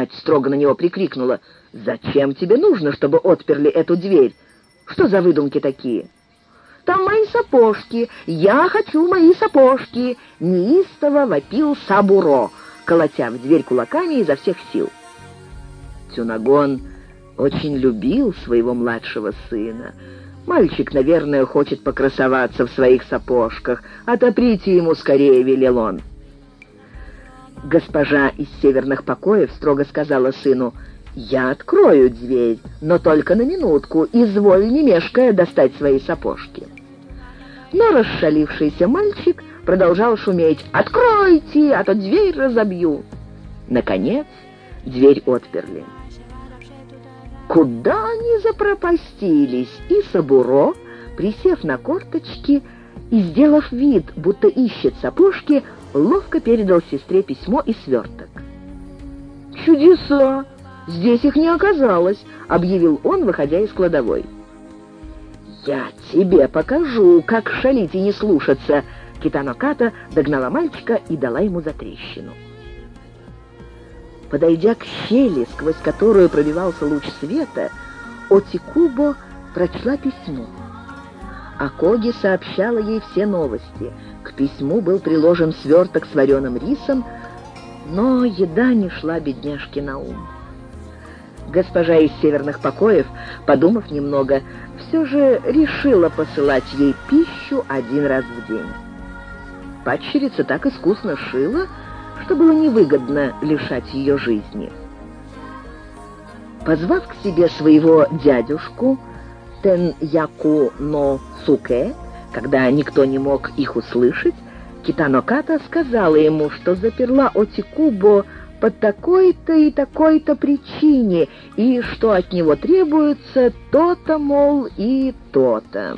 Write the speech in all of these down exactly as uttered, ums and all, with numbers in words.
Мать строго на него прикрикнула: «Зачем тебе нужно, чтобы отперли эту дверь? Что за выдумки такие?» «Там мои сапожки! Я хочу мои сапожки!» Неистово вопил Сабуро, колотя в дверь кулаками изо всех сил. Тюнагон очень любил своего младшего сына. «Мальчик, наверное, хочет покрасоваться в своих сапожках. Отоприте ему скорее», — велел он. Госпожа из северных покоев строго сказала сыну: «Я открою дверь, но только на минутку. Изволь, не мешкая, достать свои сапожки». Но расшалившийся мальчик продолжал шуметь: «Откройте, а то дверь разобью». Наконец дверь отперли. Куда они запропастились? И Сабуро, присев на корточки и сделав вид, будто ищет сапожки, ловко передал сестре письмо и сверток. «Чудеса! Здесь их не оказалось», — объявил он, выходя из кладовой. «Я тебе покажу, как шалить и не слушаться!» Китано Ката догнала мальчика и дала ему затрещину. Подойдя к щели, сквозь которую пробивался луч света, Отикубо прочла письмо. Акоги сообщала ей все новости. К письму был приложен сверток с вареным рисом, но еда не шла бедняжке на ум. Госпожа из северных покоев, подумав немного, все же решила посылать ей пищу один раз в день. Падчерица так искусно шила, что было невыгодно лишать ее жизни. Позвав к себе своего дядюшку Тен-Яку но Суке, когда никто не мог их услышать, Китано Ката сказала ему, что заперла Отикубо по такой-то и такой-то причине, и что от него требуется то-то, мол, и то-то.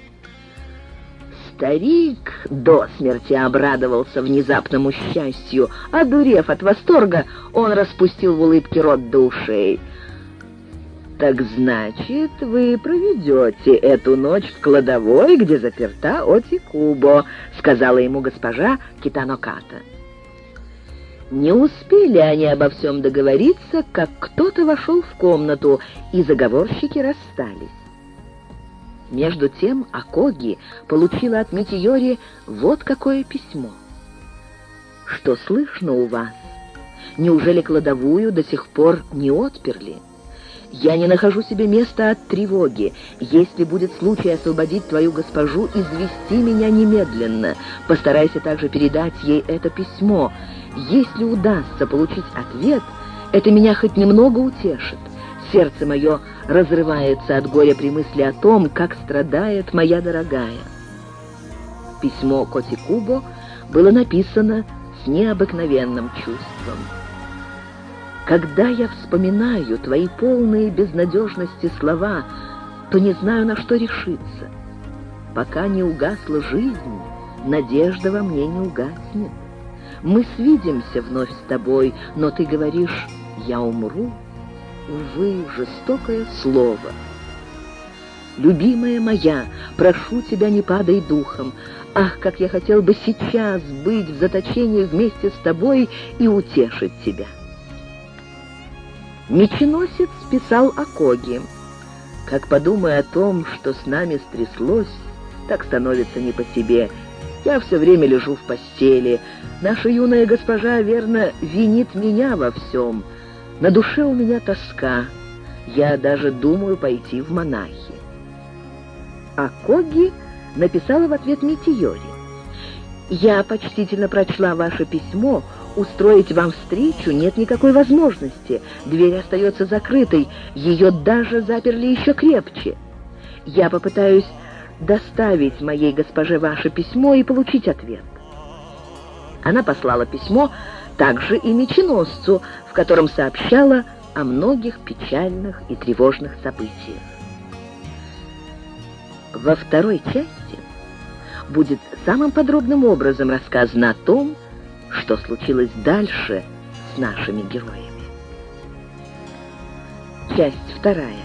Старик до смерти обрадовался внезапному счастью. Одурев от восторга, он распустил в улыбке рот до ушей. «Так значит, вы проведете эту ночь в кладовой, где заперта Отикубо», — сказала ему госпожа Китано Ката. Не успели они обо всем договориться, как кто-то вошел в комнату, и заговорщики расстались. Между тем Акоги получила от Митиори вот какое письмо. «Что слышно у вас? Неужели кладовую до сих пор не отперли? Я не нахожу себе места от тревоги. Если будет случай освободить твою госпожу, извести меня немедленно. Постарайся также передать ей это письмо. Если удастся получить ответ, это меня хоть немного утешит. Сердце мое разрывается от горя при мысли о том, как страдает моя дорогая». Письмо к Отикубо было написано с необыкновенным чувством. «Когда я вспоминаю твои полные безнадежности слова, то не знаю, на что решиться. Пока не угасла жизнь, надежда во мне не угаснет. Мы свидимся вновь с тобой, но ты говоришь: я умру. Увы, жестокое слово. Любимая моя, прошу тебя, не падай духом. Ах, как я хотел бы сейчас быть в заточении вместе с тобой и утешить тебя». Меченосец писал Акоги: «Как подумаю о том, что с нами стряслось, так становится не по себе. Я все время лежу в постели. Наша юная госпожа, верно, винит меня во всем. На душе у меня тоска. Я даже думаю пойти в монахи». Акоги написала в ответ Митиори: «Я почтительно прочла ваше письмо. Устроить вам встречу нет никакой возможности. Дверь остается закрытой. Ее даже заперли еще крепче. Я попытаюсь доставить моей госпоже ваше письмо и получить ответ». Она послала письмо также и меченосцу, в котором сообщала о многих печальных и тревожных событиях. Во второй части будет самым подробным образом рассказано о том, что случилось дальше с нашими героями. Часть вторая.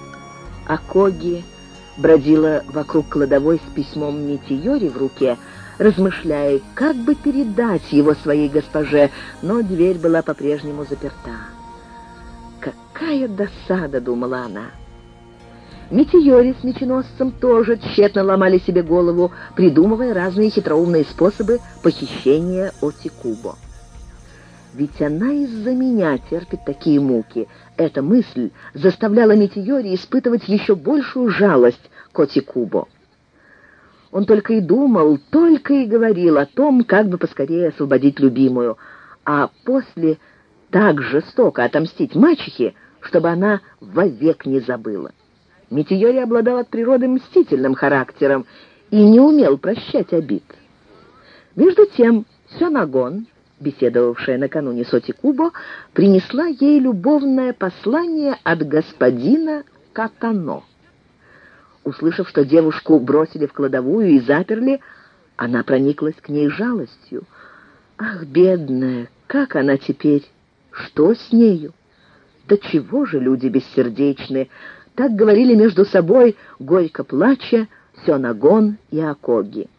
Акоги бродила вокруг кладовой с письмом Митиори в руке, размышляя, как бы передать его своей госпоже, но дверь была по-прежнему заперта. «Какая досада!» — думала она. Метеори с меченосцем тоже тщетно ломали себе голову, придумывая разные хитроумные способы похищения Оти-Кубо. Ведь она из-за меня терпит такие муки. Эта мысль заставляла Метеори испытывать еще большую жалость к Оти-Кубо. Он только и думал, только и говорил о том, как бы поскорее освободить любимую, а после так жестоко отомстить мачехе, чтобы она вовек не забыла. Метеори обладал от природы мстительным характером и не умел прощать обид. Между тем Сёнагон, беседовавшая накануне с Оти-Кубо, принесла ей любовное послание от господина Катано. Услышав, что девушку бросили в кладовую и заперли, она прониклась к ней жалостью. Ах, бедная, как она теперь? Что с нею? Да чего же люди бессердечны? Так говорили между собой, горько плача, Сёнагон и Акоги.